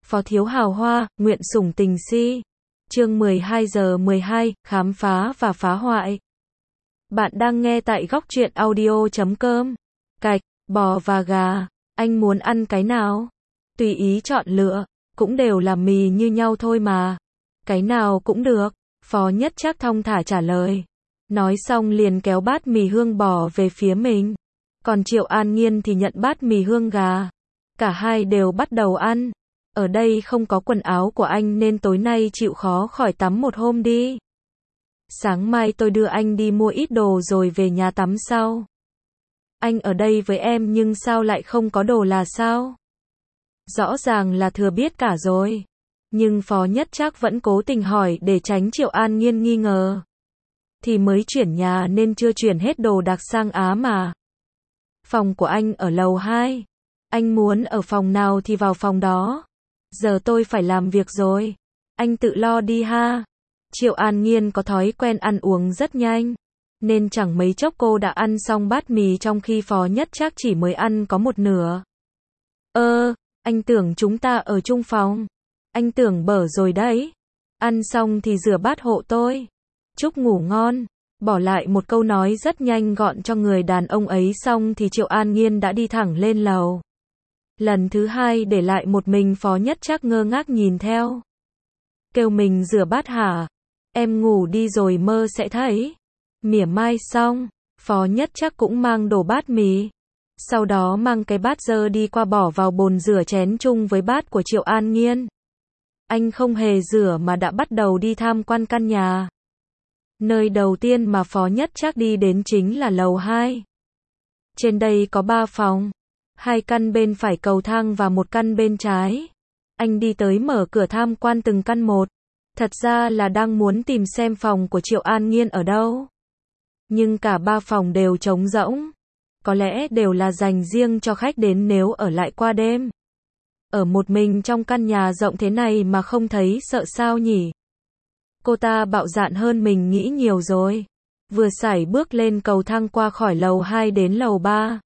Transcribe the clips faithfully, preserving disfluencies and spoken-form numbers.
Phó thiếu hào hoa, nguyện sủng tình si. Chương mười hai giờ mười hai, khám phá và phá hoại. Bạn đang nghe tại góc truyện audio chấm com. Cạch, bò và gà, anh muốn ăn cái nào? Tùy ý chọn lựa, cũng đều là mì như nhau thôi mà. Cái nào cũng được, Phó Nhất Trác thong thả trả lời. Nói xong liền kéo bát mì hương bò về phía mình. Còn Triệu An Nhiên thì nhận bát mì hương gà. Cả hai đều bắt đầu ăn. Ở đây không có quần áo của anh nên tối nay chịu khó khỏi tắm một hôm đi. Sáng mai tôi đưa anh đi mua ít đồ rồi về nhà tắm sau. Anh ở đây với em nhưng sao lại không có đồ là sao? Rõ ràng là thừa biết cả rồi. Nhưng Phó Nhất Trác vẫn cố tình hỏi để tránh Triệu An Nhiên nghi ngờ. Thì mới chuyển nhà nên chưa chuyển hết đồ đạc sang Á mà. Phòng của anh ở lầu hai. Anh muốn ở phòng nào thì vào phòng đó. Giờ tôi phải làm việc rồi. Anh tự lo đi ha. Triệu An Nhiên có thói quen ăn uống rất nhanh. Nên chẳng mấy chốc cô đã ăn xong bát mì trong khi Phó Nhất Trác chỉ mới ăn có một nửa. Ơ, anh tưởng chúng ta ở chung phòng. Anh tưởng bở rồi đấy. Ăn xong thì rửa bát hộ tôi. Chúc ngủ ngon. Bỏ lại một câu nói rất nhanh gọn cho người đàn ông ấy xong thì Triệu An Nhiên đã đi thẳng lên lầu. Lần thứ hai để lại một mình Phó Nhất Trác ngơ ngác nhìn theo. Kêu mình rửa bát hả? Em ngủ đi rồi mơ sẽ thấy. Mỉa mai xong, Phó Nhất Trác cũng mang đổ bát mì. Sau đó mang cái bát dơ đi qua bỏ vào bồn rửa chén chung với bát của Triệu An Nhiên. Anh không hề rửa mà đã bắt đầu đi tham quan căn nhà. Nơi đầu tiên mà Phó Nhất Trác đi đến chính là lầu hai. Trên đây có ba phòng. Hai căn bên phải cầu thang và một căn bên trái. Anh đi tới mở cửa tham quan từng căn một. Thật ra là đang muốn tìm xem phòng của Triệu An Nhiên ở đâu. Nhưng cả ba phòng đều trống rỗng. Có lẽ đều là dành riêng cho khách đến nếu ở lại qua đêm. Ở một mình trong căn nhà rộng thế này mà không thấy sợ sao nhỉ? Cô ta bạo dạn hơn mình nghĩ nhiều rồi. Vừa sải bước lên cầu thang qua khỏi lầu hai đến lầu ba.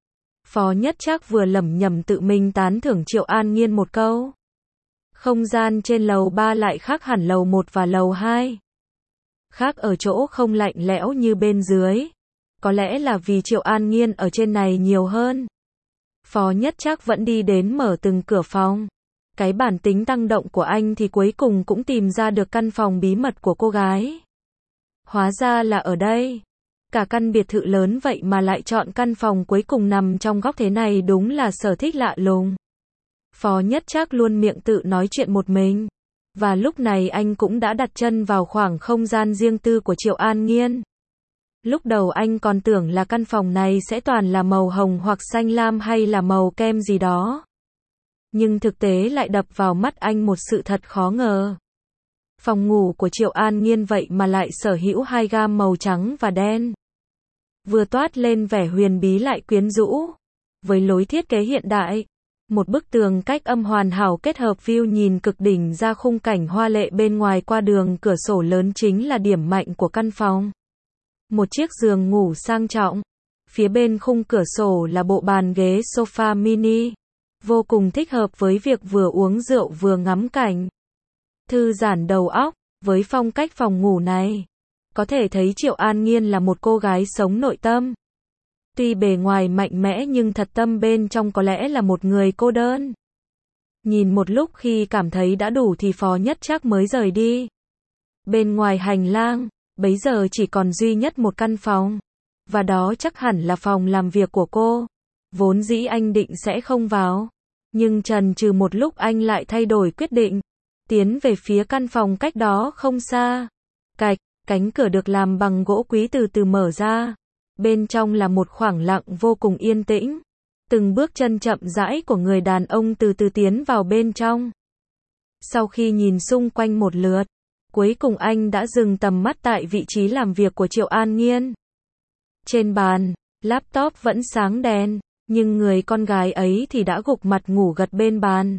Phó Nhất Trác vừa lẩm nhẩm tự mình tán thưởng Triệu An Nhiên một câu. Không gian trên lầu ba lại khác hẳn lầu một và lầu hai. Khác ở chỗ không lạnh lẽo như bên dưới. Có lẽ là vì Triệu An Nhiên ở trên này nhiều hơn. Phó Nhất Trác vẫn đi đến mở từng cửa phòng. Cái bản tính tăng động của anh thì cuối cùng cũng tìm ra được căn phòng bí mật của cô gái. Hóa ra là ở đây. Cả căn biệt thự lớn vậy mà lại chọn căn phòng cuối cùng nằm trong góc thế này đúng là sở thích lạ lùng. Phó Nhất Trác luôn miệng tự nói chuyện một mình. Và lúc này anh cũng đã đặt chân vào khoảng không gian riêng tư của Triệu An Nhiên. Lúc đầu anh còn tưởng là căn phòng này sẽ toàn là màu hồng hoặc xanh lam hay là màu kem gì đó. Nhưng thực tế lại đập vào mắt anh một sự thật khó ngờ. Phòng ngủ của Triệu An Nhiên vậy mà lại sở hữu hai gam màu trắng và đen. Vừa toát lên vẻ huyền bí lại quyến rũ. Với lối thiết kế hiện đại, một bức tường cách âm hoàn hảo kết hợp view nhìn cực đỉnh ra khung cảnh hoa lệ bên ngoài qua đường cửa sổ lớn chính là điểm mạnh của căn phòng. Một chiếc giường ngủ sang trọng. Phía bên khung cửa sổ là bộ bàn ghế sofa mini. Vô cùng thích hợp với việc vừa uống rượu vừa ngắm cảnh. Thư giãn đầu óc, với phong cách phòng ngủ này. Có thể thấy Triệu An Nhiên là một cô gái sống nội tâm. Tuy bề ngoài mạnh mẽ nhưng thật tâm bên trong có lẽ là một người cô đơn. Nhìn một lúc khi cảm thấy đã đủ thì Phó Nhất Trác mới rời đi. Bên ngoài hành lang, bấy giờ chỉ còn duy nhất một căn phòng. Và đó chắc hẳn là phòng làm việc của cô. Vốn dĩ anh định sẽ không vào. Nhưng chần chừ một lúc anh lại thay đổi quyết định. Tiến về phía căn phòng cách đó không xa. Cạch, cánh cửa được làm bằng gỗ quý từ từ mở ra. Bên trong là một khoảng lặng vô cùng yên tĩnh. Từng bước chân chậm rãi của người đàn ông từ từ tiến vào bên trong. Sau khi nhìn xung quanh một lượt, cuối cùng anh đã dừng tầm mắt tại vị trí làm việc của Triệu An Nhiên. Trên bàn, laptop vẫn sáng đèn, nhưng người con gái ấy thì đã gục mặt ngủ gật bên bàn.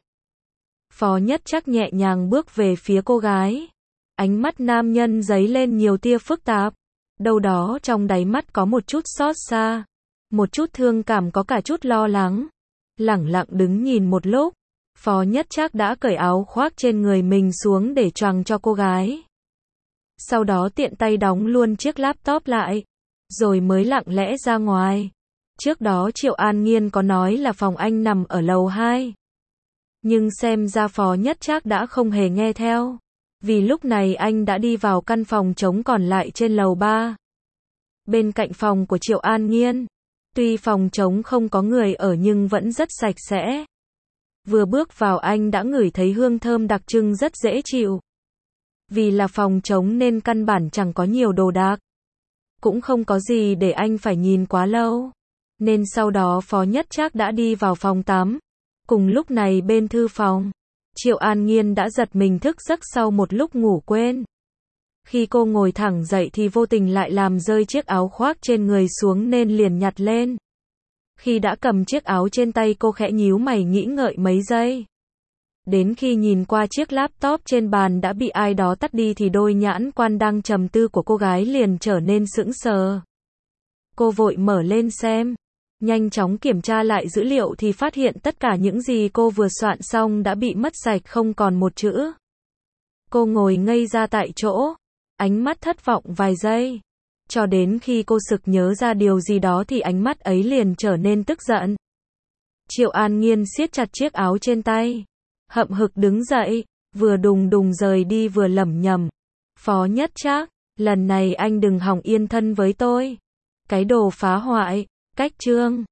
Phó Nhất Trác nhẹ nhàng bước về phía cô gái. Ánh mắt nam nhân dấy lên nhiều tia phức tạp. Đâu đó trong đáy mắt có một chút xót xa. Một chút thương cảm có cả chút lo lắng. Lẳng lặng đứng nhìn một lúc. Phó Nhất Trác đã cởi áo khoác trên người mình xuống để choàng cho cô gái. Sau đó tiện tay đóng luôn chiếc laptop lại, rồi mới lặng lẽ ra ngoài. Trước đó Triệu An Nghiên có nói là phòng anh nằm ở lầu hai. Nhưng xem ra Phó Nhất Trác đã không hề nghe theo. Vì lúc này anh đã đi vào căn phòng trống còn lại trên lầu ba. Bên cạnh phòng của Triệu An Nghiên. Tuy phòng trống không có người ở nhưng vẫn rất sạch sẽ. Vừa bước vào anh đã ngửi thấy hương thơm đặc trưng rất dễ chịu. Vì là phòng trống nên căn bản chẳng có nhiều đồ đạc. Cũng không có gì để anh phải nhìn quá lâu. Nên sau đó Phó Nhất Trác đã đi vào phòng tắm. Cùng lúc này bên thư phòng, Triệu An Nghiên đã giật mình thức giấc sau một lúc ngủ quên. Khi cô ngồi thẳng dậy thì vô tình lại làm rơi chiếc áo khoác trên người xuống nên liền nhặt lên. Khi đã cầm chiếc áo trên tay cô khẽ nhíu mày nghĩ ngợi mấy giây. Đến khi nhìn qua chiếc laptop trên bàn đã bị ai đó tắt đi thì đôi nhãn quan đang trầm tư của cô gái liền trở nên sững sờ. Cô vội mở lên xem. Nhanh chóng kiểm tra lại dữ liệu thì phát hiện tất cả những gì cô vừa soạn xong đã bị mất sạch không còn một chữ. Cô ngồi ngây ra tại chỗ, ánh mắt thất vọng vài giây. Cho đến khi cô sực nhớ ra điều gì đó thì ánh mắt ấy liền trở nên tức giận. Triệu An Nghiên siết chặt chiếc áo trên tay, hậm hực đứng dậy, vừa đùng đùng rời đi vừa lẩm nhẩm. Phó Nhất Trác, lần này anh đừng hòng yên thân với tôi. Cái đồ phá hoại, cách chương.